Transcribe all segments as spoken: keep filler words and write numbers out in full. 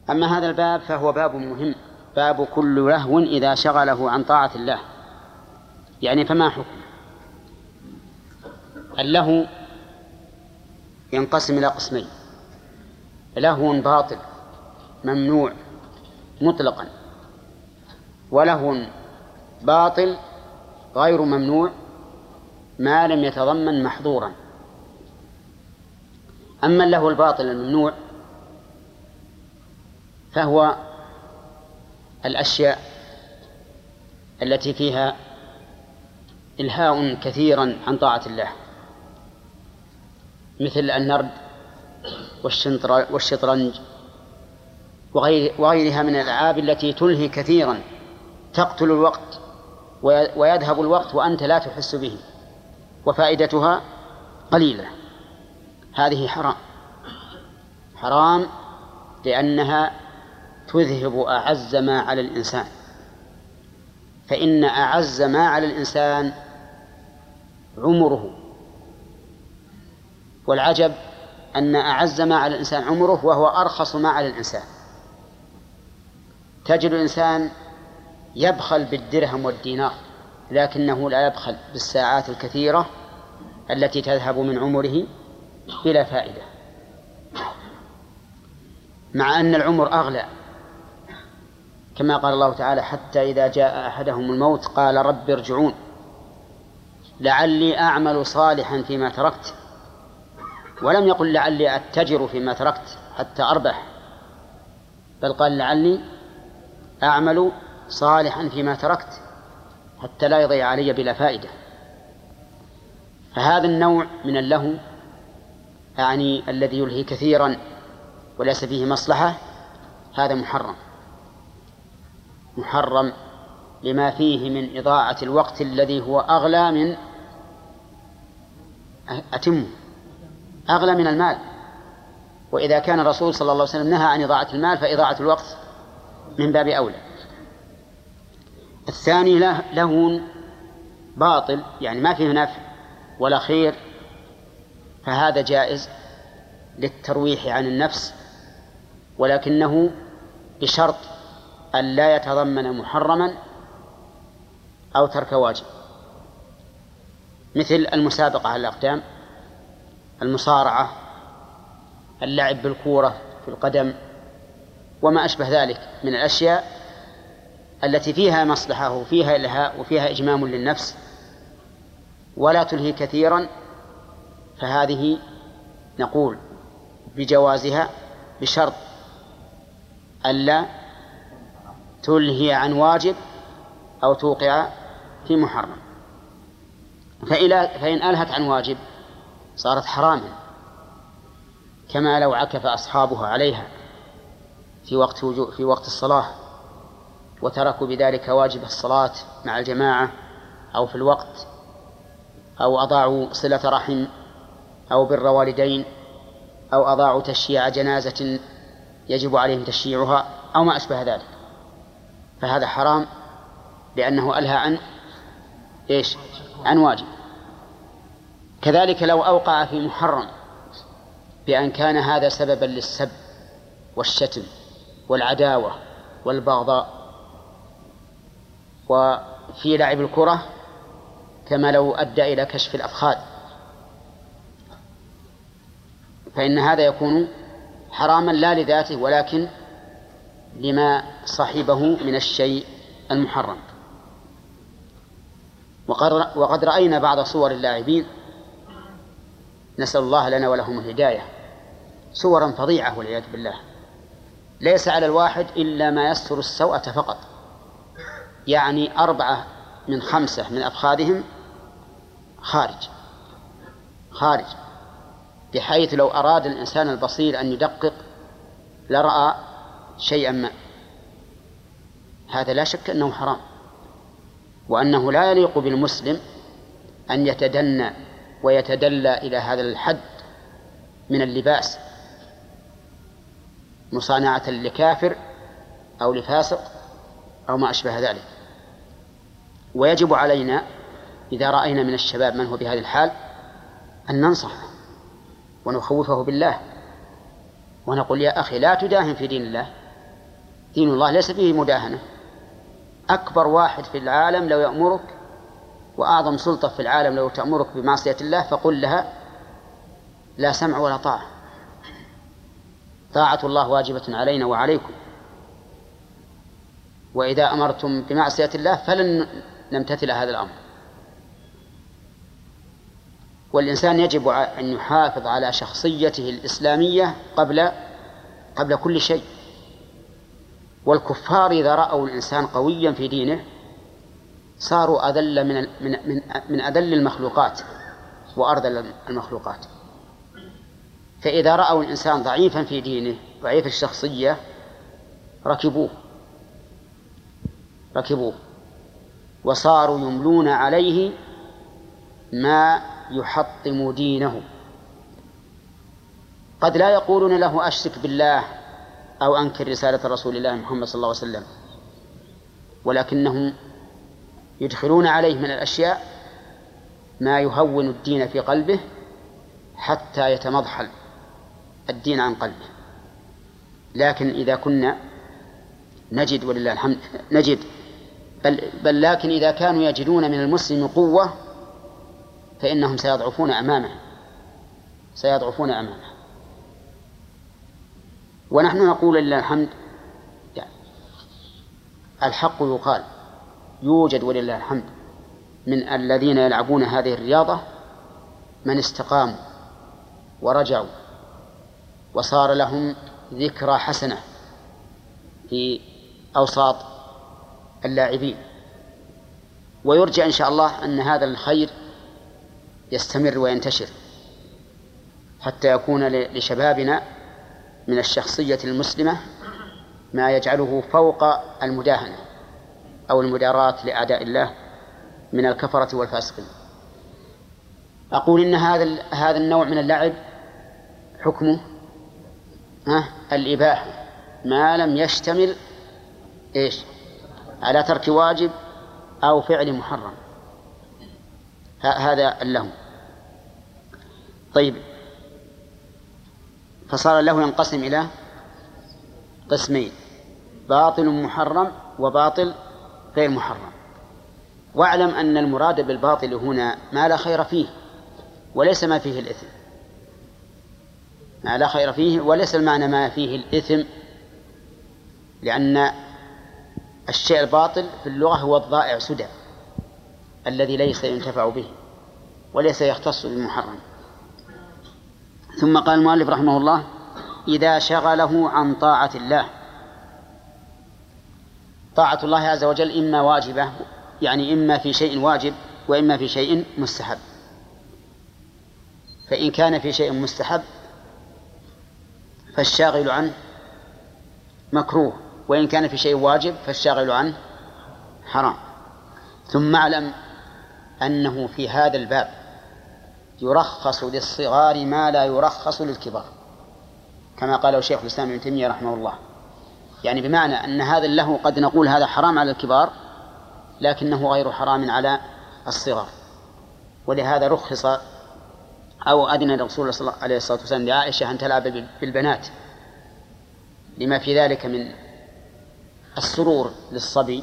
أما هذا الباب فهو باب مهم، باب كل لهو إذا شغله عن طاعة الله. يعني فما حكم اللهو؟ ينقسم إلى قسمين: لهو باطل ممنوع مطلقا، ولهو باطل غير ممنوع ما لم يتضمن محظورا. أما اللهو الباطل الممنوع فهو الأشياء التي فيها إلهاء كثيرا عن طاعة الله، مثل النرد والشطرنج وغيرها من الألعاب التي تلهي كثيرا، تقتل الوقت ويذهب الوقت وأنت لا تحس به وفائدتها قليلة. هذه حرام، حرام لأنها تذهب أعز ما على الإنسان، فإن أعز ما على الإنسان عمره، والعجب أن أعز ما على الإنسان عمره وهو أرخص ما على الإنسان. تجد الإنسان يبخل بالدرهم والدينار، لكنه لا يبخل بالساعات الكثيرة التي تذهب من عمره بلا فائدة، مع أن العمر أغلى، كما قال الله تعالى: حتى إذا جاء أحدهم الموت قال رب ارجعون لعلي أعمل صالحا فيما تركت، ولم يقل لعلي أتجر فيما تركت حتى أربح، بل قال لعلي أعمل صالحا فيما تركت حتى لا يضيع علي بلا فائدة. فهذا النوع من اللهو، يعني الذي يلهي كثيرا وليس فيه مصلحة، هذا محرم، محرم لما فيه من إضاعة الوقت الذي هو أغلى من أتم أغلى من المال. وإذا كان الرسول صلى الله عليه وسلم نهى عن إضاعة المال فإضاعة الوقت من باب أولى. الثاني لهو باطل، يعني ما فيه نفع ولا خير، فهذا جائز للترويح عن النفس، ولكنه بشرط أن لا يتضمن محرما أو ترك واجب، مثل المسابقة على الأقدام، المصارعة، اللعب بالكورة في القدم، وما أشبه ذلك من الأشياء التي فيها مصلحة وفيها إلهاء وفيها إجمام للنفس ولا تلهي كثيرا، فهذه نقول بجوازها بشرط ألا تلهي عن واجب أو توقع في محرم. فإن ألهت عن واجب صارت حراما، كما لو عكف أصحابها عليها في وقت في وقت الصلاة وتركوا بذلك واجب الصلاة مع الجماعة أو في الوقت، أو أضاعوا صلة رحم أو بر والدين، أو أضاعوا تشييع جنازة يجب عليهم تشييعها أو ما أشبه ذلك، فهذا حرام لأنه ألهى عن إيش؟ عن واجب. كذلك لو أوقع في محرم بأن كان هذا سببا للسب والشتم والعداوة والبغضاء، وفي لعب الكرة كما لو أدى إلى كشف الأفخاذ، فإن هذا يكون حراما لا لذاته ولكن لما صاحبه من الشيء المحرم. وقد رأينا بعض صور اللاعبين، نسأل الله لنا ولهم الهداية، صورا فظيعة والعياذ بالله، ليس على الواحد إلا ما يستر السوءة فقط، يعني أربعة من خمسة من أفخاذهم خارج خارج بحيث لو أراد الإنسان البصير أن يدقق لرأى شيئا ما. هذا لا شك أنه حرام، وأنه لا يليق بالمسلم أن يتدنى ويتدلى إلى هذا الحد من اللباس مصانعة لكافر أو لفاسق أو ما أشبه ذلك. ويجب علينا إذا رأينا من الشباب من هو بهذه الحال أن ننصحه ونخوفه بالله ونقول: يا أخي لا تداهن في دين الله، دين الله ليس فيه مداهنة. أكبر واحد في العالم لو يأمرك، وأعظم سلطة في العالم لو تأمرك بمعصية الله فقل لها لا سمع ولا طاعة. طاعة الله واجبة علينا وعليكم، وإذا أمرتم بمعصية الله فلن نمتثل هذا الأمر. والإنسان يجب أن يحافظ على شخصيته الإسلامية قبل قبل كل شيء. والكفار إذا رأوا الإنسان قويا في دينه صاروا أذل من من من, من أذل المخلوقات وأرذل المخلوقات. فإذا رأوا الإنسان ضعيفا في دينه ضعيف الشخصية ركبوه ركبوه وصاروا يملون عليه ما يحطم دينه. قد لا يقولون له أشرك بالله أو أنكر رسالة رسول الله محمد صلى الله عليه وسلم، ولكنهم يدخلون عليه من الأشياء ما يهون الدين في قلبه حتى يتمضحل الدين عن قلبه. لكن إذا كنا نجد ولله الحمد نجد بل, بل لكن إذا كانوا يجدون من المسلم قوة فإنهم سيضعفون أمامه سيضعفون أمامه ونحن نقول لله الحمد يعني الحق يقال يوجد ولله الحمد من الذين يلعبون هذه الرياضة من استقاموا ورجعوا وصار لهم ذكرى حسنة في أوساط اللاعبين، ويرجى إن شاء الله أن هذا الخير يستمر وينتشر حتى يكون لشبابنا من الشخصية المسلمة ما يجعله فوق المداهنة أو المداراة لأعداء الله من الكفرة والفاسقين. أقول إن هذا هذا النوع من اللعب حكمه ها الإباحة ما لم يشتمل إيش على ترك واجب أو فعل محرم، هذا اللهو. طيب، فصار اللهو ينقسم إلى قسمين: باطل محرم وباطل غير محرم. واعلم أن المراد بالباطل هنا ما لا خير فيه وليس ما فيه الإثم، ما لا خير فيه وليس المعنى ما فيه الإثم، لأن الشيء الباطل في اللغة هو الضائع سدى الذي ليس ينتفع به وليس يختص بالمحرم. ثم قال المؤلف رحمه الله: إذا شغله عن طاعة الله. طاعة الله عز وجل إما واجبة، يعني إما في شيء واجب وإما في شيء مستحب. فإن كان في شيء مستحب فالشاغل عنه مكروه، وإن كان في شيء واجب فالشاغل عنه حرام. ثم اعلم أنه في هذا الباب يرخص للصغار ما لا يرخص للكبار، كما قاله شيخ الإسلام ابن تيمية رحمه الله. يعني بمعنى أن هذا اللهو قد نقول هذا حرام على الكبار لكنه غير حرام على الصغار، ولهذا رخص أو أذن الرسول صلى الله عليه الصلاة والسلام لعائشة أن تلعب بالبنات لما في ذلك من السرور للصبي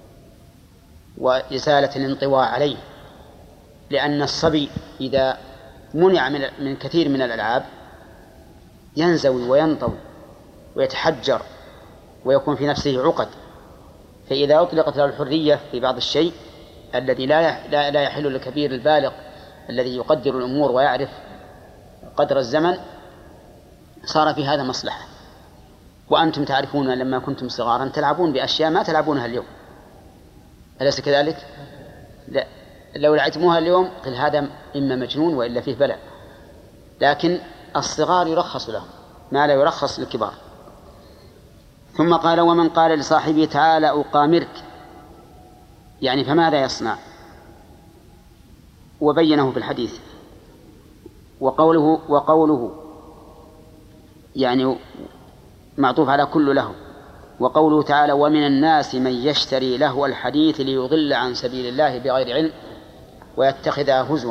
وإزالة الانطواء عليه، لأن الصبي إذا منع من من كثير من الألعاب ينزوي وينطوي ويتحجر ويكون في نفسه عقد. فإذا أطلقت له الحرية في بعض الشيء الذي لا لا يحل للكبير البالغ الذي يقدر الأمور ويعرف قدر الزمن صار في هذا مصلحة. وأنتم تعرفون لما كنتم صغارا تلعبون بأشياء ما تلعبونها اليوم، أليس كذلك؟ لا، لو لعبتموها اليوم قل هذا إما مجنون وإلا فيه بلاء. لكن الصغار يرخص لهم ما لا يرخص للكبار. ثم قال: ومن قال لصاحبه تعالى أقامرك، يعني فماذا يصنع؟ وبينه في الحديث. وقوله وقوله يعني معطوف على كل له. وقوله تعالى: ومن الناس من يشتري لهو الحديث ليضل عن سبيل الله بغير علم ويتخذها هزوا.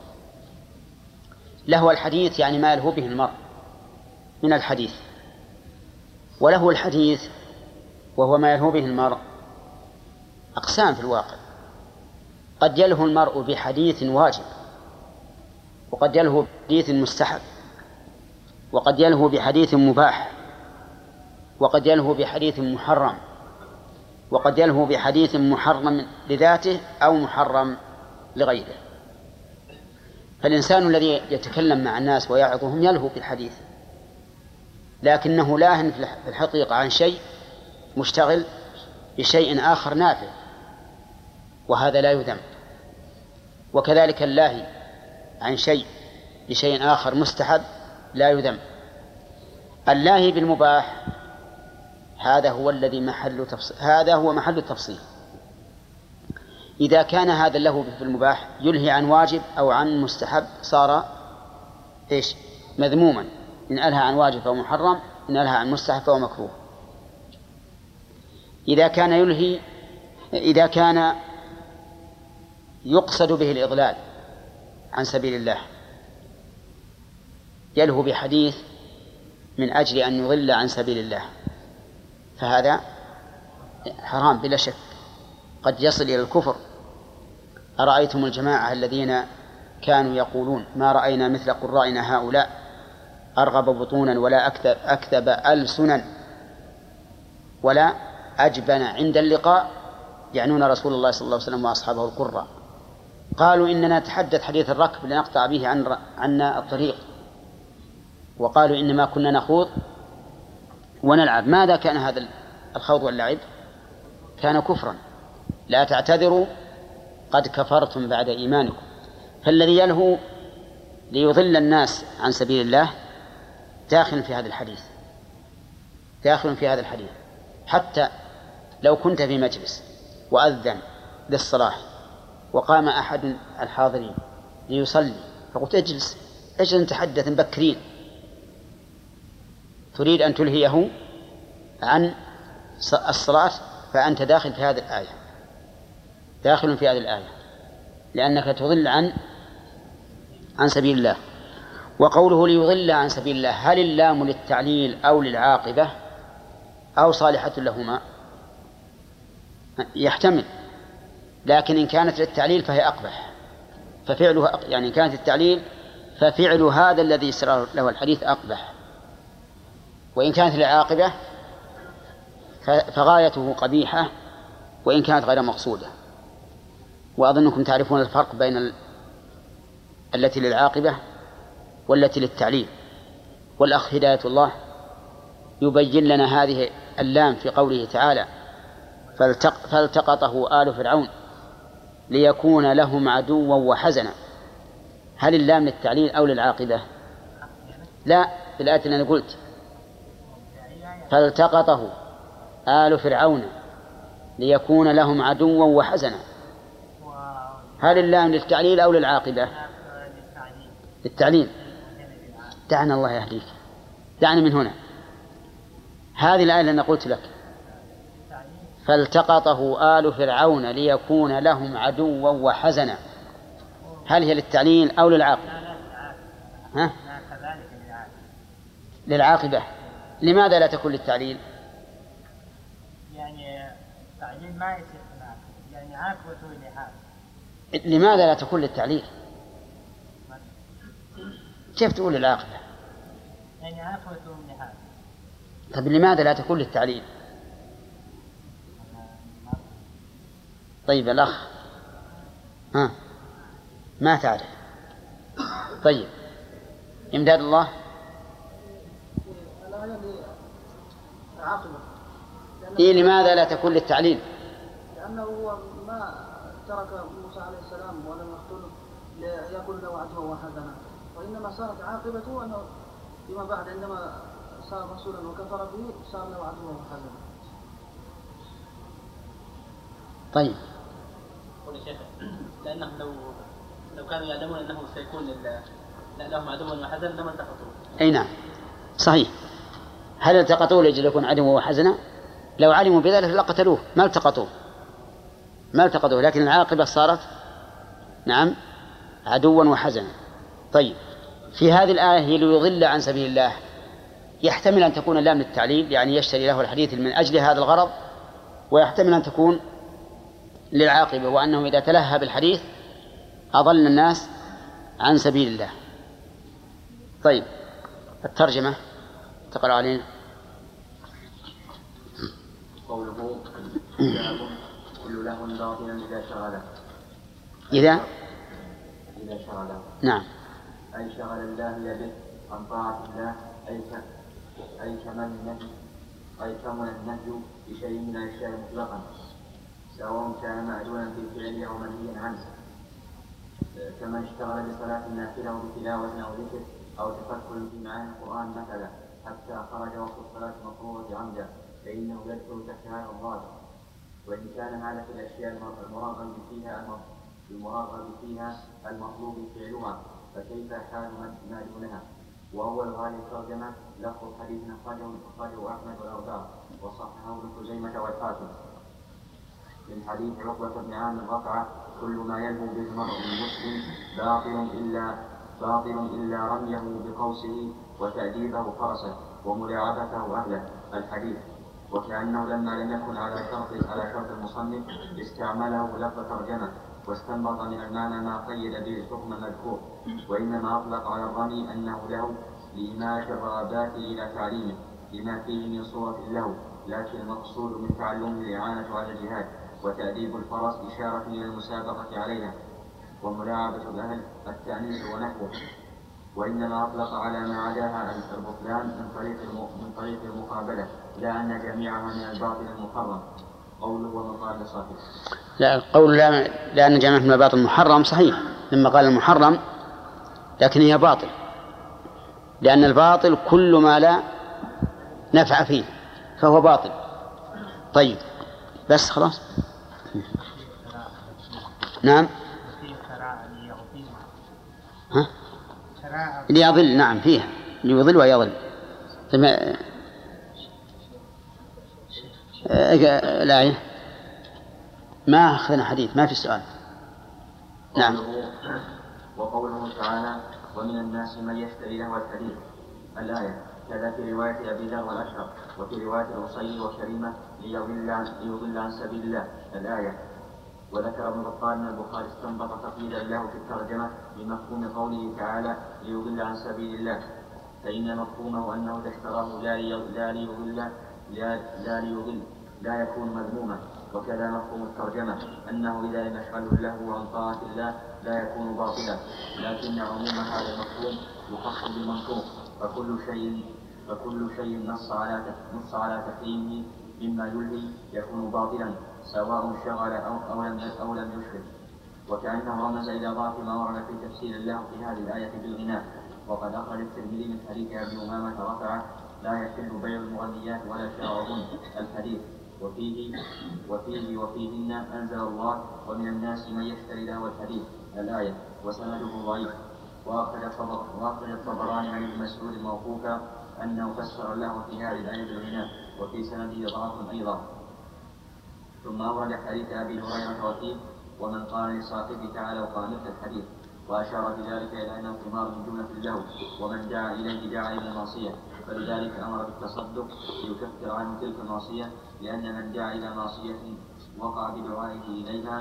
لهو الحديث يعني ما يلهو به المرء من الحديث. ولهو الحديث وهو ما يلهو به المرء أقسام في الواقع. قد يلهو المرء بحديث واجب، وقد يلهو بحديث مستحب، وقد يلهو بحديث مباح، وقد يلهو بحديث محرم، وقد يلهو بحديث محرم لذاته أو محرم لغيره. فالإنسان الذي يتكلم مع الناس ويعظهم يلهو بالحديث، لكنه لاهٍ في الحقيقة عن شيء، مشتغل بشيء آخر نافع، وهذا لا يذم. وكذلك اللاهي عن شيء بشيء آخر مستحب لا يذم. اللاهي بالمباح هذا هو الذي محل تفصيل، هذا هو محل التفصيل. إذا كان هذا اللهو في المباح يلهي عن واجب أو عن مستحب صار إيش؟ مذموما. إن ألهى عن واجب فهو محرم، إن ألهى عن مستحب فهو مكروه. إذا كان يلهي إذا كان يقصد به الإضلال عن سبيل الله، يلهو بحديث من أجل أن يضل عن سبيل الله، فهذا حرام بلا شك، قد يصل إلى الكفر. أرأيتم الجماعة الذين كانوا يقولون ما رأينا مثل قرائنا هؤلاء أرغب بطونا ولا أكذب, أكذب ألسنا ولا أجبن عند اللقاء، يعنون رسول الله صلى الله عليه وسلم وأصحابه القراء. قالوا إننا نتحدث حديث الركب لنقطع به عن عنا الطريق، وقالوا إنما كنا نخوض ونلعب. ماذا كان هذا الخوض واللعب؟ كان كفرا. لا تعتذروا قد كفرتم بعد إيمانكم. فالذي يلهو ليضل الناس عن سبيل الله داخل في هذا الحديث، داخل في هذا الحديث. حتى لو كنت في مجلس وأذن للصلاة وقام أحد الحاضرين ليصلي فقلت اجلس اجلس نتحدث مبكرين، تريد أن تلهيه عن الصلاة، فأنت داخل في هذه الآية، داخل في هذه الآية، لأنك تضل عن عن سبيل الله. وقوله ليضل عن سبيل الله، هل اللام للتعليل أو للعاقبة أو صالحة لهما؟ يحتمل، لكن إن كانت للتعليل فهي أقبح، ففعلها يعني إن كانت التعليل ففعل هذا الذي يسر له الحديث أقبح، وإن كانت للعاقبة فغايته قبيحة وإن كانت غير مقصودة. وأظنكم تعرفون الفرق بين ال... التي للعاقبة والتي للتعليل. والأخ هداية الله يبين لنا هذه اللام في قوله تعالى فالتق... فالتقطه آل فرعون ليكون لهم عدوا وحزنا. هل اللام للتعليل أو للعاقبة؟ لا، في الآية اللي أنا قلت فالتقطه آل فرعون ليكون لهم عدوا وحزنا. هل اللام للتعليل أو للعاقبة؟ للتعليل. دعنا الله يهديك، دعني من هنا. هذه الآية اللي أنا قلت لك فالتقطه آل فرعون ليكون لهم عدوا وحزنا، هل هي للتعليل أو للعاقبة؟ ها؟ للعاقبة. لماذا لا تكون للتعليل؟ يعني التعليل ما يصير هناك، يعني عاقبته لحال. لماذا لا تكون للتعليل؟ كيف تقول للعاقبة؟ يعني عاقبته لحال. طيب لماذا لا تكون للتعليل؟ طيب الأخ ها ما تعرف. طيب إمداد الله إيه لماذا لا تكون للتعليل؟ لأنه هو ما ترك موسى عليه السلام ولم يقتله ليكون له عدوا وحزنا، وإنما صارت عاقبته أنه فيما بعد عندما صار رسولا وكفر به صار له عدوا وحزنا. طيب قول يا شيخ لأنهم لو لو كانوا يعلمون أنه سيكون لهم عدوا وحزنا لما التقطوه. أي نعم صحيح. هل التقطوه لأجل يكون عدوا وحزنا؟ لو علموا بذلك لقتلوه، ما التقطوه ما التقطوه لكن العاقبة صارت نعم عدوا وحزنا. طيب في هذه الآية هي ليضل عن سبيل الله، يحتمل أن تكون اللام للتعليل، يعني يشتري له الحديث من أجل هذا الغرض ويحتمل أن تكون للعاقبة، وأنه إذا تلهى بالحديث أضل الناس عن سبيل الله. طيب الترجمة تقرأ علينا. قوله كتاب كل له باطلا إذا شغله إذا إذا شغله نعم أي شغل الله به عن طاعة الله، أي أي كمن النهي أي كمن النهي بشيء من الأشياء مطلقا، سواء كان معدولا في فعله أو منهيا عنه، كمن اشتغل بصلاة النافلة أو بتلاوة أو ذكر أو تفكر في معاني القرآن مثلا حتى خرج وقت الصلاة المفروضة عمدا، فإنه يدخل تحت هذا الضابط. وإن كان هذا في الأشياء المراغب فيها المراغب فيها المطلوب فعلها، فكيف حال ما دونها؟ وأول هذه الترجمة لفظ حديث أخرجه أحمد والأربعة وصححه ابن خزيمة والحاكم من حديث عقبة بن عامر رفعه: كل ما يلهو به المرء المسلم باطل إلا باطل إلا رميه بقوسه وتأديبه فرسه وملاعبته أهله. الحديث. وكأنه لما لم يكن على شرط على شرط المصنف استعمله لفظ ترجمة واستنبط من المعنى ما قيد به الحكم المذكور، وإنما أطلق على الرمي أنه له لإمالة الرغبات إلى تعليمه لما فيه من صورة له، لكن المقصود من تعلمه الإعانة على الجهاد، وتأديب الفرس إشارة إلى المسابقة عليها، وملاعبة الأهل التأنيس ونحوه. وإنما أطلق على ما عداها البطلان من طريق من طريق المقابلة، لا أن جميعها من الباطل المحرم. قوله ومقال صحيح. لا قول لا لأن جميعها من الباطل المحرم صحيح لما قال المحرم، لكن هي باطل، لأن الباطل كل ما لا نفع فيه فهو باطل. طيب بس خلاص. نعم ها؟ ليضل. نعم فيها ليضل ويضل. لا ما أخذنا حديث ما في سؤال. نعم. وقوله تعالى: ومن الناس من يشتري له الحديث. الآية. كذا في رواية أبي ذر والأشهر، وفي رواية الوصي وكريمة ليضل عن, ليضل عن سبيل الله. الآية. وذكر ابن بطال أن البخاري استنبط تقييدا له في الترجمة بمفهوم قوله تعالى: ليضل عن سبيل الله، فإن مفهومه أنه إذا اشتراه لا ليضل لا, لا ليضل لا يكون مذموما. وكذا مفهوم الترجمة أنه إذا لم يشغله له عن طاعة الله لا يكون باطلا، لكن عموم هذا المفهوم يخص بالمنطوق، فكل شيء فكل شيء نص على نص على تحريمه مما يلهي يكون باطلا، سواء شغل أو, أو لم أو لم يشغل. وكأنه رمز إلى ضعف ما ورد في تفسير الله في هذه الآية بالغناء. وقد أخرج الترمذي من حديث أبي أمامة رفعه: لا يحل بيع المغنيات ولا شراؤهن. الحديث. وفيه وفيه وفيهن أنزل الله: ومن الناس من يشتري له الحديث. الآية. وسنده ضعيف. وأخرج الطبراني عن ابن مسعود موقوفا أنه فسر له في هذه الآية بالغناء، وفي سنده ضعف أيضا. ثم أورد حديث أبي هريرة وفيه: ومن قال لصاحبه تعالى وقامت الحديث، وأشار بذلك إلى أن القمار من جملة اللهو، ومن دعا إليه دعا إلى المعصية، فلذلك أمر بالتصدق ليكفر عنه تلك المعصية، لأن من دعا إلى معصية وقع بدعائه إليها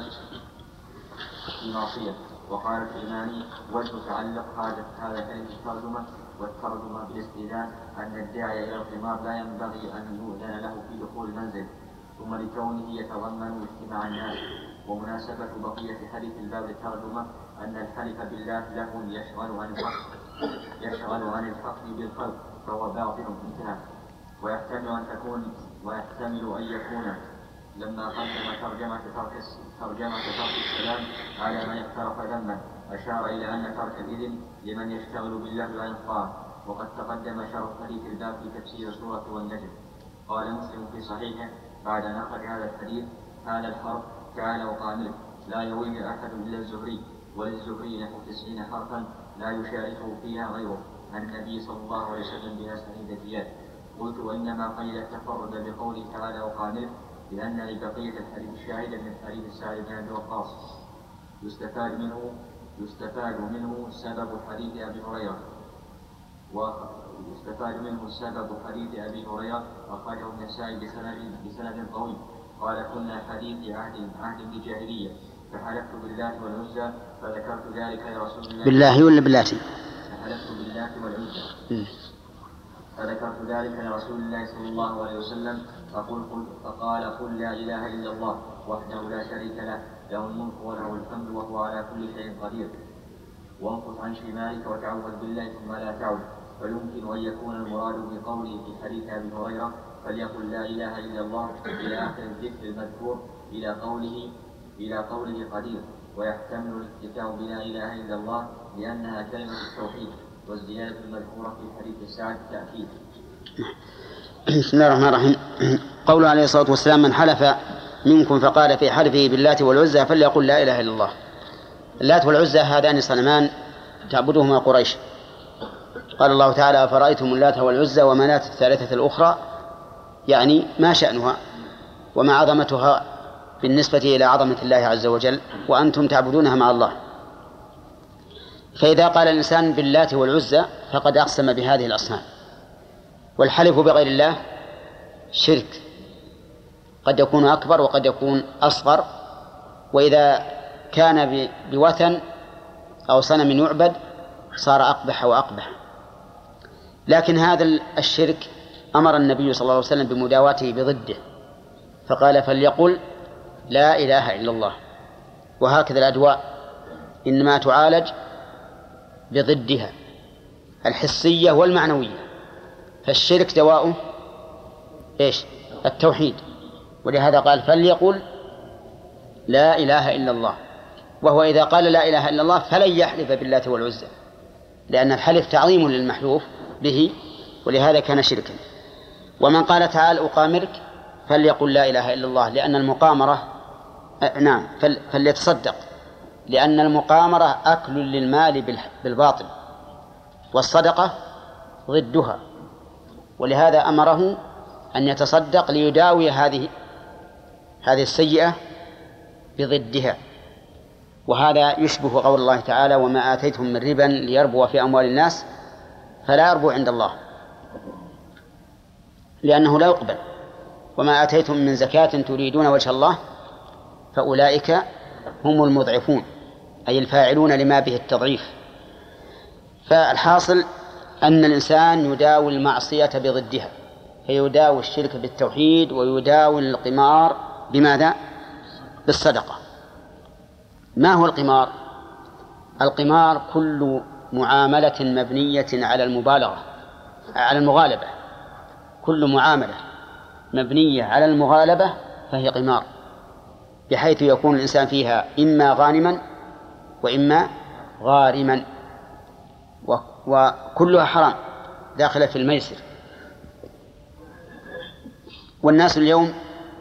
في معصية. وقال الإمامي: وجه تعلق هذا كلمة الترجمة والترجمة بالاستئذان أن الداعي إلى القمار لا ينبغي أن يؤذن له في دخول المنزل، ثم لكونه يتضمن اجتماع الناس. ومناسبة بقية حديث الباب الترجمة أن الحلف بالله له يشغل عن الحق يشغل عن الحق بالقلب، فهو باطل انتهى. ويحتمل أن تكون ويحتمل أن يكون لما قدم ترجمة ترك ترجمة ترك السلام على من اقترف ذنبا أشار إلى أن ترك الإذن لمن يشتغل بالله عن الطاعة. وقد تقدم شرح حديث الباب في تفسير سورة والنجم. قال مسلم في صحيحه بعد أن أخرج هذا الحديث: هذا الحرف تعالى وقامله لا يرويه أحد إلا الزهري، وللزهري نحو تسعين حرفا لا يشاركه فيها غيره عن النبي صلى الله عليه وسلم بها سعيد زياد. قلت: وإنما قيل التفرد بقوله تعالى وقامله لأن لبقية الحديث شاهدا من حديث سعد بن أبي وقاص يستفاد منه يستفاد منه سبب حديث أبي هريرة ويستفاد منه سبب حديث أبي هريرة أخرجه النسائي بسند بسند قوي قال كنا حديث عهد عهد بالجاهلية فحلفت بالله والعزى فذكرت ذلك لرسول الله بالله ولا باللاتي؟ فحلفت بالله والعزى فذكرت ذلك لرسول الله صلى الله عليه وسلم فقل قل فقال قل لا إله إلا الله وحده لا شريك له له الملك وله الحمد وهو على كل شيء قدير وانقص عن شمالك وتعوذ بالله ثم لا تعود. فيمكن أن يكون المراد بقوله في حديث أبي هريرة فليقل لا إله إلا الله إلى آخر الذكر المذكور إلى قوله إلى قوله قدير، ويحتمل الاكتفاء بلا إله إلا الله لأنها كلمة التوحيد، والزيادة المذكورة في حديث السعد تأكيد. بسم الله الرحمن الرحيم. قوله عليه الصلاة والسلام من حلف منكم فقال في حلفه باللات والعزى فليقل لا إله إلا الله. اللات والعزى هذان صنمان تعبدهما قريش. قال الله تعالى أفرأيتم اللات والعزى ومناة الثالثة الأخرى، يعني ما شأنها وما عظمتها بالنسبة إلى عظمة الله عز وجل وأنتم تعبدونها مع الله. فإذا قال الإنسان باللات والعزى فقد أقسم بهذه الأصنام. والحلف بغير الله شرك قد يكون أكبر وقد يكون أصغر، وإذا كان بوثن أو صنم يعبد صار أقبح وأقبح. لكن هذا الشرك أمر النبي صلى الله عليه وسلم بمداواته بضده، فقال فليقل لا إله إلا الله. وهكذا الأدواء إنما تعالج بضدها الحسية والمعنوية. فالشرك دواؤه إيش؟ التوحيد، ولهذا قال فليقل لا إله إلا الله. وهو إذا قال لا إله إلا الله فلن يحلف باللات والعزى، لأن الحلف تعظيم للمحلوف به، ولهذا كان شركا. ومن قال تعال أقامرك فليقل لا إله إلا الله، لأن المقامرة نعم فليتصدق، لأن المقامرة أكل للمال بالباطل، والصدقة ضدها، ولهذا أمره أن يتصدق ليداوي هذه هذه السيئة بضدها. وهذا يشبه قول الله تعالى وما آتيتم من ربا ليربو في أموال الناس فلا يربو عند الله، لأنه لا يقبل. وما آتيتم من زكاة تريدون وجه الله فأولئك هم المضعفون، أي الفاعلون لما به التضعيف. فالحاصل أن الإنسان يداوي المعصية بضدها، فيداوي الشرك بالتوحيد ويداوي القمار بماذا؟ بالصدقة. ما هو القمار؟ القمار كل معاملة مبنية على المبالغة على المغالبة، كل معاملة مبنية على المغالبة فهي قمار، بحيث يكون الإنسان فيها إما غانما وإما غارما، وكلها حرام داخلة في الميسر. والناس اليوم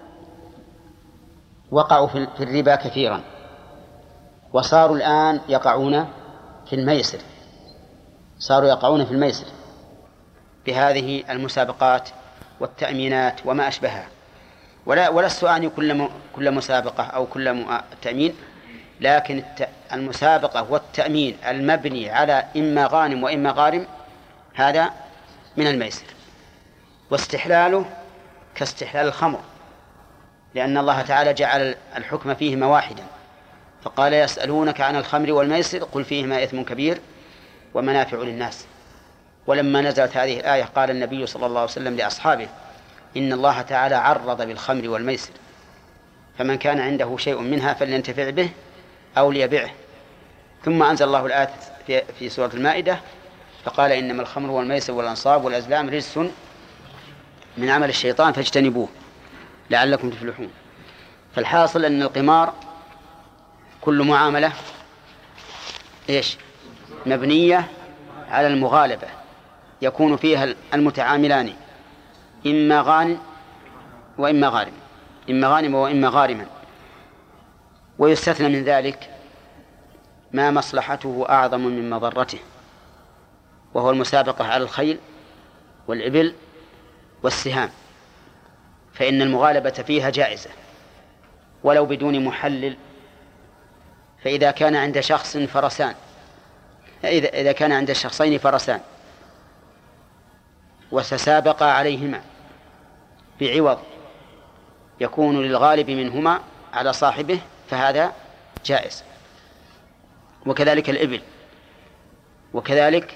وقعوا في الربا كثيرا، وصاروا الآن يقعون في الميسر، صاروا يقعون في الميسر بهذه المسابقات والتأمينات وما أشبهها. ولا ولست أعني كل كل مسابقة أو كل تأمين، لكن المسابقة والتأمين المبني على إما غانم وإما غارم هذا من الميسر. واستحلاله كاستحلال الخمر، لأن الله تعالى جعل الحكم فيهما واحدا، فقال يسألونك عن الخمر والميسر قل فيهما إثم كبير ومنافع للناس. ولما نزلت هذه الآية قال النبي صلى الله عليه وسلم لأصحابه إن الله تعالى عرض بالخمر والميسر، فمن كان عنده شيء منها فلينتفع به أو ليبيعه. ثم أنزل الله الآية في سورة المائدة فقال إنما الخمر والميسر والأنصاب والأزلام رجس من عمل الشيطان فاجتنبوه لعلكم تفلحون. فالحاصل أن القمار كل معاملة إيش؟ مبنية على المغالبة، يكون فيها المتعاملان إما غانم وإما غارم، إما غانم وإما غارما. ويستثنى من ذلك ما مصلحته أعظم من مضرته، وهو المسابقة على الخيل والإبل والسهام، فإن المغالبة فيها جائزة ولو بدون محلل. فإذا كان عند شخص فرسان إذا إذا كان عند الشخصين فرسان وتسابقا عليهما بعوض، يكون للغالب منهما على صاحبه فهذا جائز. وكذلك الإبل، وكذلك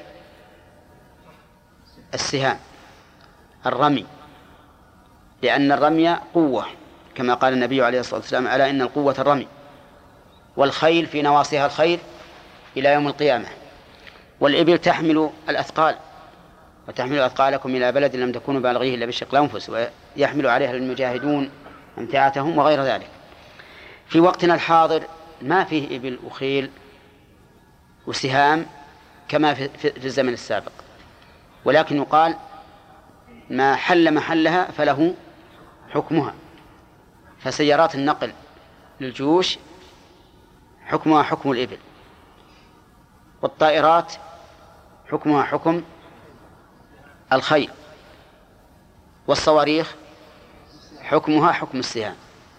السهام، الرمي، لأن الرمي قوة كما قال النبي عليه الصلاة والسلام: ألا إن القوة الرمي. والخيل في نواصيها الخير إلى يوم القيامة. والإبل تحمل الأثقال، وتحمل أثقالكم إلى بلد لم تكونوا بالغيه إلا بشق الأنفس، ويحمل عليها المجاهدون أمتعتهم وغير ذلك. في وقتنا الحاضر ما فيه إبل وخيل وسهام كما في, في الزمن السابق، ولكن يقال ما حل محلها فله حكمها. فسيارات النقل للجيوش حكمها حكم الإبل، والطائرات حكمها حكم الخيل، والصواريخ حكمها حكم السهام.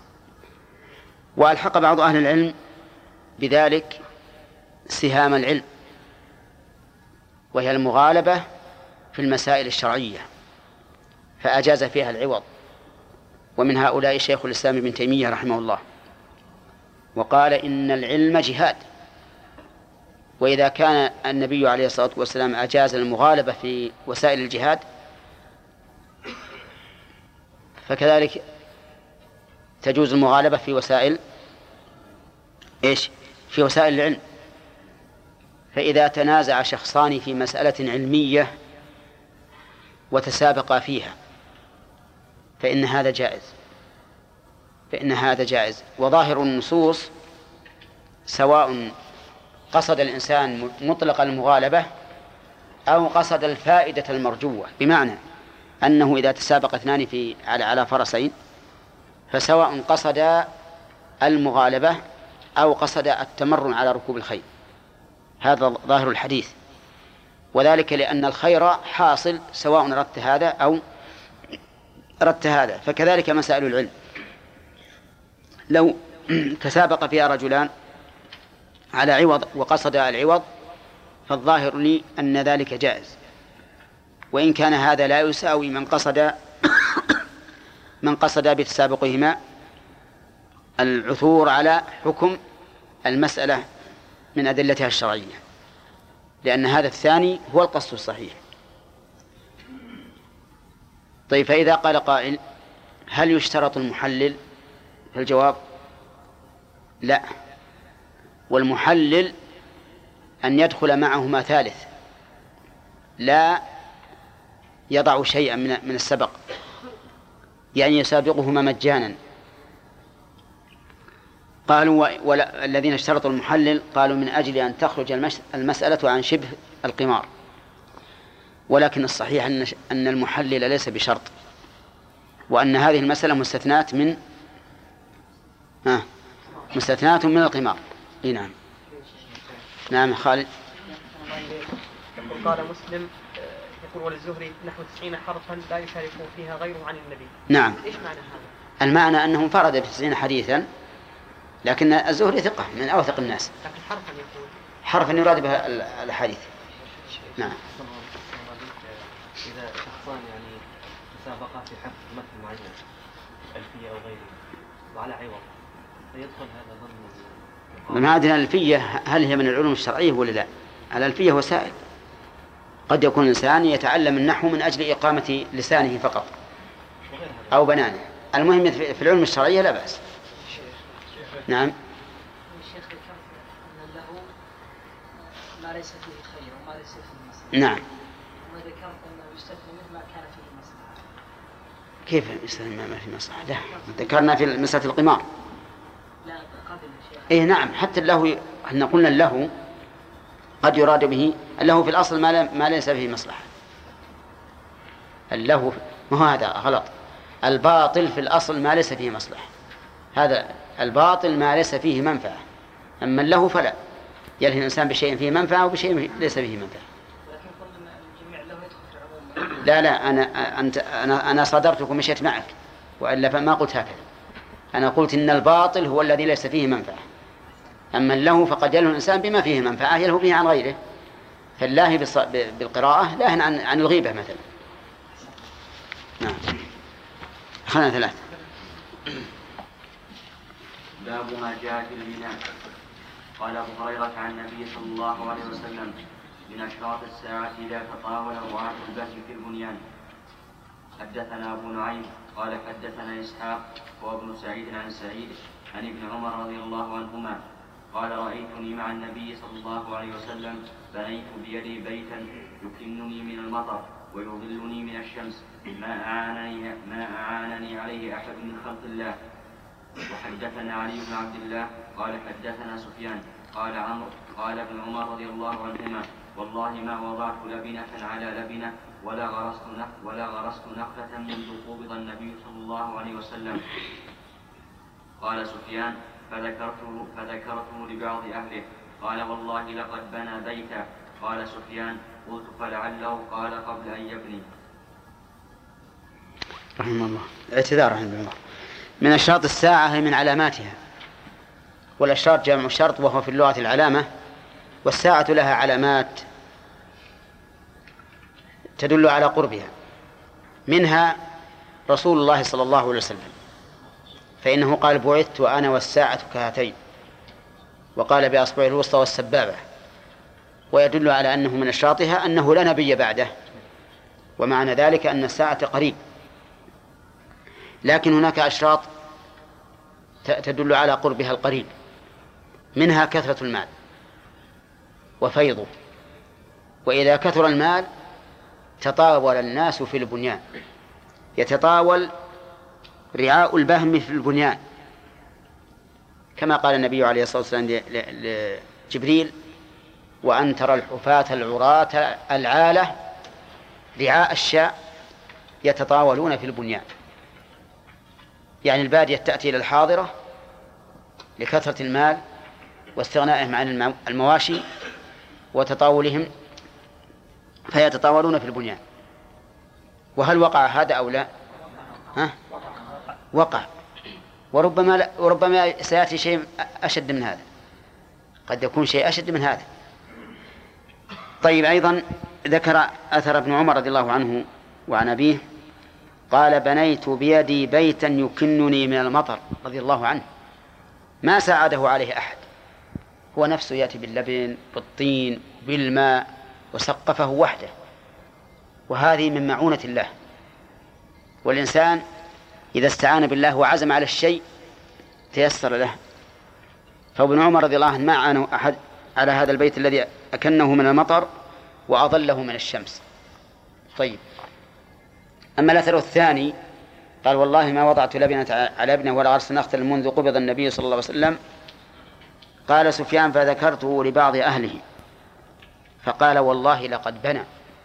وألحق بعض أهل العلم بذلك سهام العلم، وهي المغالبة في المسائل الشرعية، فأجاز فيها العوض. ومن هؤلاء شيخ الإسلام ابن تيمية رحمه الله، وقال إن العلم جهاد. وإذا كان النبي عليه الصلاة والسلام أجاز المغالبة في وسائل الجهاد، فكذلك تجوز المغالبة في وسائل إيش؟ في وسائل العلم. فإذا تنازع شخصان في مسألة علمية وتسابقا فيها فإن هذا جائز، فإن هذا جائز. وظاهر النصوص سواء قصد الإنسان مطلق المغالبة أو قصد الفائدة المرجوة، بمعنى أنه إذا تسابق اثنان في على على فرسين فسواء قصد المغالبة أو قصد التمرن على ركوب الخيل، هذا ظاهر الحديث. وذلك لأن الخير حاصل سواء أردت هذا أو أردت هذا. فكذلك مسائل العلم لو تسابق فيها رجلان على عوض وقصد العوض فالظاهر لي أن ذلك جائز، وإن كان هذا لا يساوي من قصد من قصد بتسابقهما العثور على حكم المسألة من أدلتها الشرعية، لأن هذا الثاني هو القصد الصحيح. طيب، فإذا قال قائل: هل يشترط المحلل؟ فالجواب: لا، والمحلل أن يدخل معهما ثالث لا يضع شيئا من السبق، يعني يسابقهما مجانا. قالوا والذين اشترطوا المحلل قالوا من أجل أن تخرج المسألة عن شبه القمار، ولكن الصحيح أن المحلل ليس بشرط، وأن هذه المسألة مستثنات من آه مستثنات من القمار. إيه نعم. نعم خالد. قال مسلم يقول وللزهري نحو تسعين حرفا لا يشارك فيها غيره عن النبي. نعم. إيش معنى هذا؟ المعنى أنه انفرد بتسعين حديثا، لكن الزهري ثقة من أوثق الناس. لكن حرفا يقول حرفا يراد بها الحديث. نعم. إذا شخصان يعني تسابقا في حفظ مثل معين ألفية أو غيره وعلى عوض فيدخل هذا ضمن ما أدري الألفية هل هي من العلوم الشرعية ولا لا؟ الألفية وسائل، قد يكون الإنسان يتعلم النحو من أجل إقامة لسانه فقط أو بنانه. المهم في العلوم الشرعية لا بأس. نعم. الشيخ ذكر أن له ما ليس فيه خير وما ليس فيه مصلحة. نعم. وما ذكرت أنه يستثنى منه ما كان فيه مصلحة. كيف يستثنى ما فيه مصلحة؟ لا، ذكرنا في مسألة القمار. لا قبل الشيخ. إيه نعم، حتى اللهو احنا قلنا اللهو قد يراد به اللهو في الأصل ما, ما ليس فيه مصلحة. اللهو ما هو هذا غلط. الباطل في الأصل ما ليس فيه مصلحة، هذا الباطل ما ليس فيه منفعة. أما اللهو فلا، يلهي الإنسان بشيء فيه منفعة وبشيء ليس فيه منفعة. لكن قلنا الجميع له يدخل في العموم. لا لا أنا أنت أنا أنا صادرتك ومشيت معك، وإلا فما قلت هكذا. أنا قلت إن الباطل هو الذي ليس فيه منفعة، أما اللهو فقد يلهو الإنسان بما فيه منفعة يلهو به عن غيره. فاللاهي بالقراءة لاهن عن عن الغيبة مثلا. نعم. أخذنا ثلاث. باب ما جاء في البناء. قال أبو هريرة عن النبي صلى الله عليه وسلم: من أشراط الساعة إذا تطاول رعاة البهم في البنيان. حدثنا أبو نعيم قال حدثنا إسحاق وابن سعيد عن سعيد عن ابن عمر رضي الله عنهما قال: رأيتني مع النبي صلى الله عليه وسلم بنيت بيدي بيتا يكنني من المطر ويظلني من الشمس ما أعانني, ما أعانني عليه أحد من خلق الله. وحدثنا علي بن عبد الله قال حدثنا سفيان قال عمرو قال ابن عمر رضي الله عنهما: والله ما وضعت لبنة على لبنة ولا غرست ولا غرست نخلة منذ قبض النبي صلى الله عليه وسلم. قال سفيان: فذكرته, فذكرته لبعض أهله قال: والله لقد بنى بيتا. قال سفيان: قلت: فلعله قال قبل أن يبني. رحمه الله. اعتذار رحمه الله. من أشراط الساعة هي من علاماتها، والأشراط جمع الشرط وهو في اللغة العلامة، والساعة لها علامات تدل على قربها، منها رسول الله صلى الله عليه وسلم، فإنه قال: بعثت وأنا والساعة كهاتين، وقال بأصبع الوسطى والسبابة. ويدل على أنه من أشراطها أنه لا نبي بعده، ومعنى ذلك أن الساعة قريب. لكن هناك أشراط تدل على قربها القريب، منها كثرة المال وفيضه، وإذا كثر المال تطاول الناس في البنيان، يتطاول رعاء البهم في البنيان، كما قال النبي عليه الصلاة والسلام لجبريل: وأن ترى الحفاة العراة العالة رعاء الشاء يتطاولون في البنيان. يعني البادية تأتي إلى الحاضرة لكثرة المال واستغنائهم عن المواشي وتطاولهم فيتطاولون في البنيان. وهل وقع هذا أو لا؟ ها؟ وقع، وربما لا، وربما سيأتي شيء أشد من هذا، قد يكون شيء أشد من هذا. طيب، أيضا ذكر أثر ابن عمر رضي الله عنه وعن أبيه قال: بنيت بيدي بيتا يكنني من المطر، رضي الله عنه، ما ساعده عليه أحد، هو نفسه يأتي باللبن بالطين بالماء وسقفه وحده، وهذه من معونة الله. والإنسان إذا استعان بالله وعزم على الشيء تيسر له. فابن عمر رضي الله عنه ما عانه أحد على هذا البيت الذي أكنه من المطر وأظله من الشمس. طيب، أما الأثر الثاني قال: والله ما وضعت لبنة على ابنه ولا غرست نخلا منذ قبض النبي صلى الله عليه وسلم. قال سفيان: فذكرته لبعض أهله فقال: والله لقد بنى.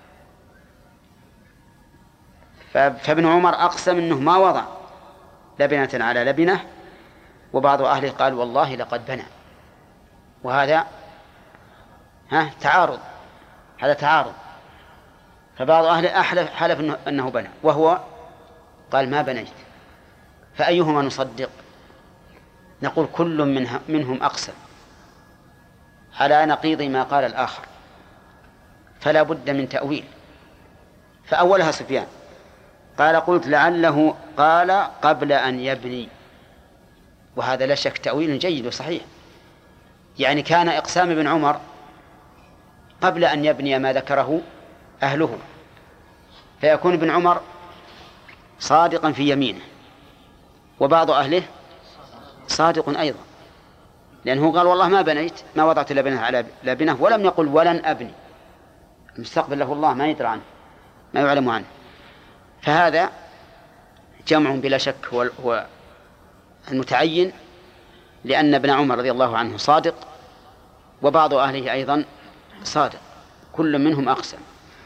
فابن عمر أقسم أنه ما وضع لبنة على لبنة، وبعض أهله قال: والله لقد بنى. وهذا ها تعارض، هذا تعارض. فبعض أهله أحلف حلف أنه, أنه بنى، وهو قال: ما بنيت. فأيهما نصدق؟ نقول كل منها منهم أقسم على نقيض ما قال الآخر، فلا بد من تأويل. فأولها سفيان قال: قلت لعله قال قبل أن يبني، وهذا لا شك تأويل جيد وصحيح. يعني كان إقسام ابن عمر قبل أن يبني ما ذكره أهله، فيكون ابن عمر صادقا في يمينه، وبعض أهله صادق أيضا، لأنه قال: والله ما بنيت، ما وضعت لبنة على لبنة، ولم يقل ولن أبني. المستقبل له الله ما يدري عنه، ما يعلم عنه. فهذا جمع بلا شك هو, هو المتعين، لأن ابن عمر رضي الله عنه صادق، وبعض أهله أيضا صادق، كل منهم أقسم.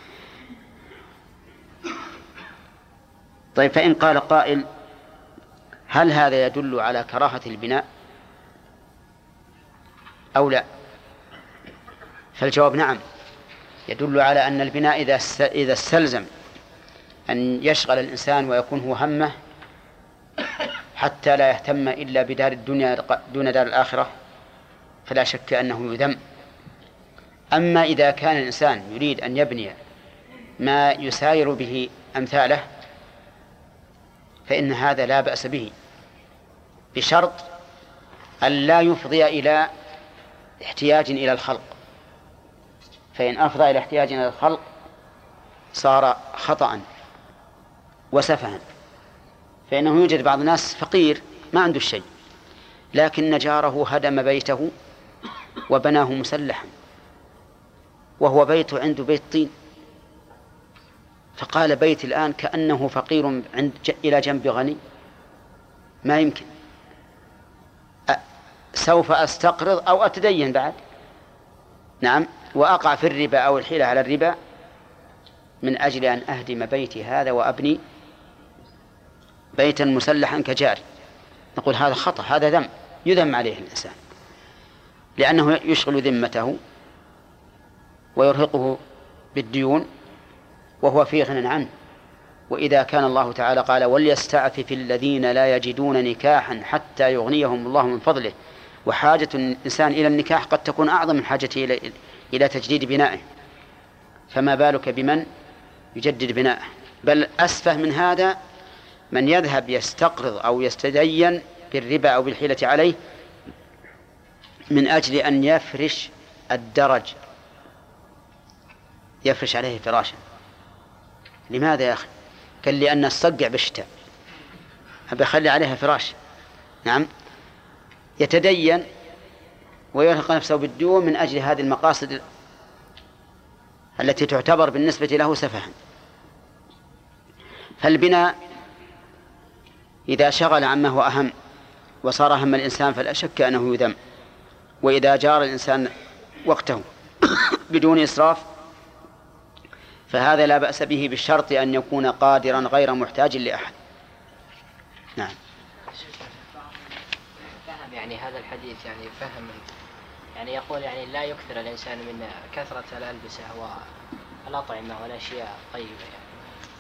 طيب، فإن قال قائل: هل هذا يدل على كراهة البناء أو لا؟ فالجواب نعم، يدل على أن البناء إذا إذا استلزم أن يشغل الإنسان ويكون هو همه حتى لا يهتم إلا بدار الدنيا دون دار الآخرة فلا شك أنه يذم. أما إذا كان الإنسان يريد أن يبني ما يساير به أمثاله فإن هذا لا بأس به، بشرط أن لا يفضي إلى احتياج إلى الخلق، فإن أفضى إلى احتياج إلى الخلق صار خطأ وسفها. فإنه يوجد بعض الناس فقير ما عنده شيء، لكن جاره هدم بيته وبناه مسلحا وهو بيته عنده بيت طين، فقال بيت الآن كأنه فقير عند إلى جنب غني، ما يمكن، سوف أستقرض أو أتدين بعد، نعم، وأقع في الربا أو الحيلة على الربا من أجل أن أهدم بيتي هذا وأبني بيتا مسلحا كجاري. نقول هذا خطأ، هذا ذنب يذم عليه الإنسان، لأنه يشغل ذمته ويرهقه بالديون وهو في غنى عنه. وإذا كان الله تعالى قال وليستعفف الذين لا يجدون نكاحا حتى يغنيهم الله من فضله، وحاجة الإنسان إلى النكاح قد تكون أعظم من حاجته إلى إلى تجديد بنائه، فما بالك بمن يجدد بنائه؟ بل أسفه من هذا من يذهب يستقرض أو يستدين بالربا أو بالحيلة عليه من أجل أن يفرش الدرج، يفرش عليه فراشا. لماذا يا أخي؟ قال لأن الصقع بالشتاء أبي أخلي عليها فراش. نعم، يتدين ويرهق نفسه بالديون من أجل هذه المقاصد التي تعتبر بالنسبة له سفها. فالبناء إذا شغل عما هو أهم وصار هم الإنسان فلا شك أنه يذم، وإذا جار الإنسان وقته بدون إسراف فهذا لا بأس به، بالشرط أن يكون قادرا غير محتاج لأحد. نعم. فهم يعني هذا الحديث، يعني فهم يعني يقول يعني لا يكثر الإنسان من كثرة الألبسة والأطعمة والأشياء طيبة يعني.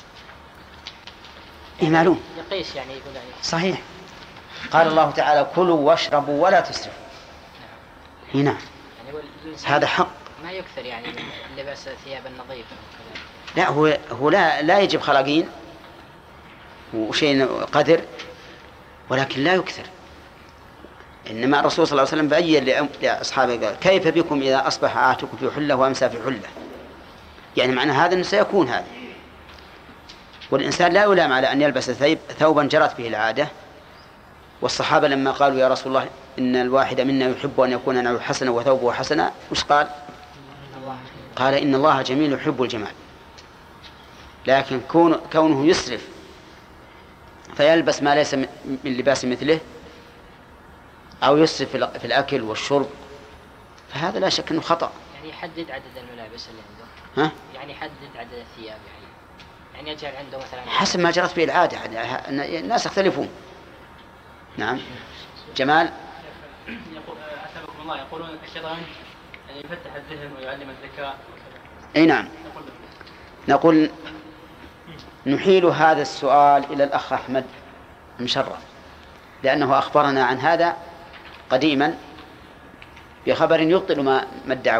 إيه معلوم. يقيس يعني يقول يعني. صحيح. قال الله تعالى كلوا واشربوا ولا تسرفوا. نعم. نعم. يعني هذا حق. ما يكثر يعني من لباس الثياب النظيفة وكذا. لا هو هو لا لا يجب خلاقين وشيء قدر، ولكن لا يكثر. إنما الرسول صلى الله عليه وسلم بأين لأصحابه قال كيف بكم إذا أصبح عاتكم في حلة وأمسى في حلة، يعني معنى هذا أنه سيكون هذا. والإنسان لا يلام على أن يلبس ثوبا جرت به العادة. والصحابة لما قالوا يا رسول الله إن الواحد منا يحب أن يكون نعله حسنا وثوبه حسنا، وش قال؟ قال إن الله جميل يحب الجمال. لكن كونه يسرف فيلبس ما ليس من لباس مثله أو يسرف في الأكل والشرب فهذا لا شك أنه خطأ. يعني يحدد عدد الملابس اللي عنده. ها؟ يعني يحدد عدد الثياب يعني. يعني يجعل عنده مثلا حسب ما جرت به العادة، الناس يختلفون. نعم. جمال. يقول أسألكم الله، يقولون الشيطان يفتح الذهن ويعلم الذكاء. أي نعم. نقول نحيل هذا السؤال إلى الأخ أحمد مشرف، لأنه أخبرنا عن هذا قديما بخبر يبطل ما ما ادعوه.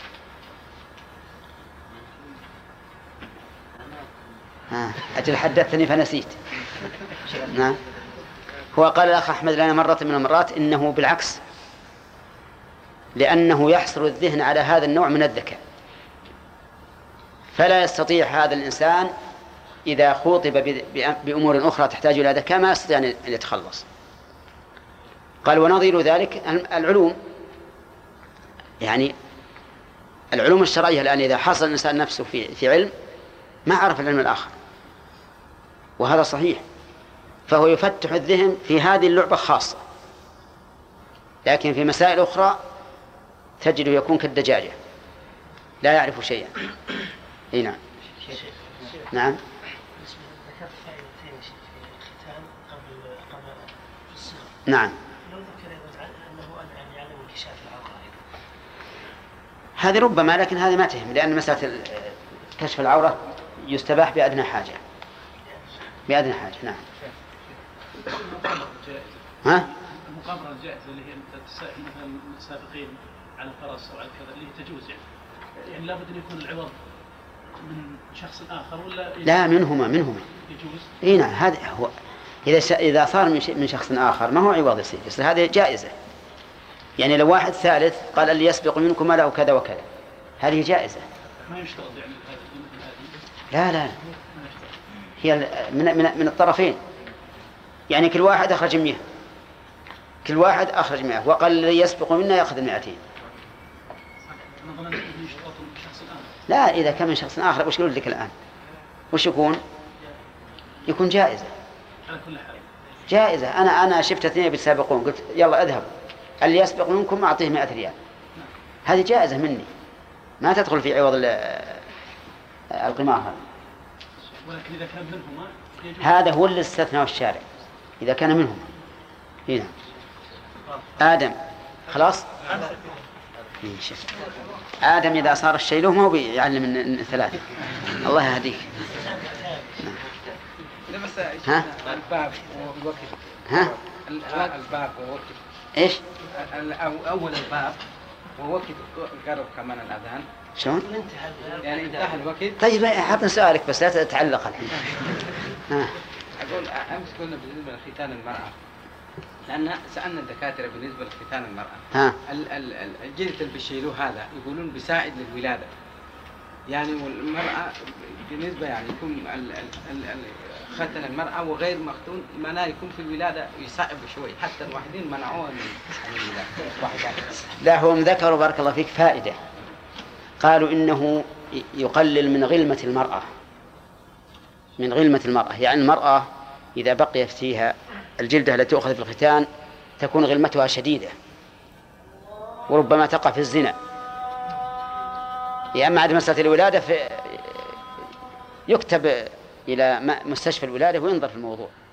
ها أجل حدثتني فنسيت. نعم. هو قال الأخ أحمد لنا مرة من المرات إنه بالعكس، لأنه يحصر الذهن على هذا النوع من الذكاء، فلا يستطيع هذا الإنسان إذا خوطب بأمور أخرى تحتاج إلى ذكاء ما يستطيع أن يتخلص. قال ونظير ذلك العلوم، يعني العلوم الشرعية الآن إذا حصل الإنسان نفسه في في علم ما عرف العلم الآخر، وهذا صحيح، فهو يفتح الذهن في هذه اللعبة خاصة، لكن في مسائل أخرى تجد يكون كالدجاجة لا يعرف شيئا. اي نعم. نعم. ذكرت فائدتين في الختان قبل قبل الصغر. نعم. لو ذكر انه ان يعلم انكشاف العورة ايضا. هذه ربما، لكن هذه ما تهم، لأن مسألة كشف العورة يستباح بأدنى حاجة. بأدنى حاجة. نعم. ها؟ المقابرة الجائزة اللي هي مثلا السابقين على الفرس أو على كذا اللي تجوز يعني. يعني لابد أن يكون العوض من شخص آخر ولا؟ لا منهما منهما. يجوز. إيه نعم. هذا هو إذا إذا صار من شخص آخر ما هو عوض يصير، يصير هذه جائزة. يعني لو واحد ثالث قال اللي يسبق منكم له كذا وكذا، هذه جائزة. ما يشترط يعني لا لا هي من من من الطرفين. يعني كل واحد أخرج مئة، كل واحد أخرج مئة، وقال اللي يسبق منا يأخذ المئتين. لا إذا كان من شخص آخر وش يقول لك الآن؟ وش يكون؟ يكون جائزة. جائزة. أنا أنا شفت اثنين بيتسابقون قلت يلا اذهبوا، اللي يسبق منكم أعطيه مئة ريال. هذه جائزة مني، ما تدخل في عوض القمار هذا. ولكن إذا كان منهما هذا هو اللي استثناه الشارع، إذا كان منهم. هنا آدم خلاص. آدم إذا صار الشيء له ما هو بيعلم من ثلاثة. الله يهديك. ها؟ الباب ووقت. ها؟ الباب ووقت. إيش؟ أول الباب ووقت قرب كمان الأذان. شلون؟ يعني انتهى الوقت. طيب حطنا سؤالك بس لا تتعلق الحين. ها. أقول أمس قلنا بالنسبة لختان المرأة، لأن سألنا الدكاترة بالنسبة لختان المرأة. ها. الجلد اللي بيشيلوه هذا يقولون بيساعد للولادة. يعني والمرأة بالنسبة يعني يكون ختن المرأة وغير مختون معناه يكون في الولادة يصعب شوي، حتى الواحدين منعوها من الولادة. لا هم ذكروا بارك الله فيك فائدة، قالوا إنه يقلل من غلمة المرأة، من غلمة المرأة. يعني المرأة إذا بقي فيها الجلدة التي تؤخذ في الختان تكون غلمتها شديدة، وربما تقع في الزنا. يا أما عند مسألة الولادة يكتب إلى مستشفى الولادة وينظر في الموضوع.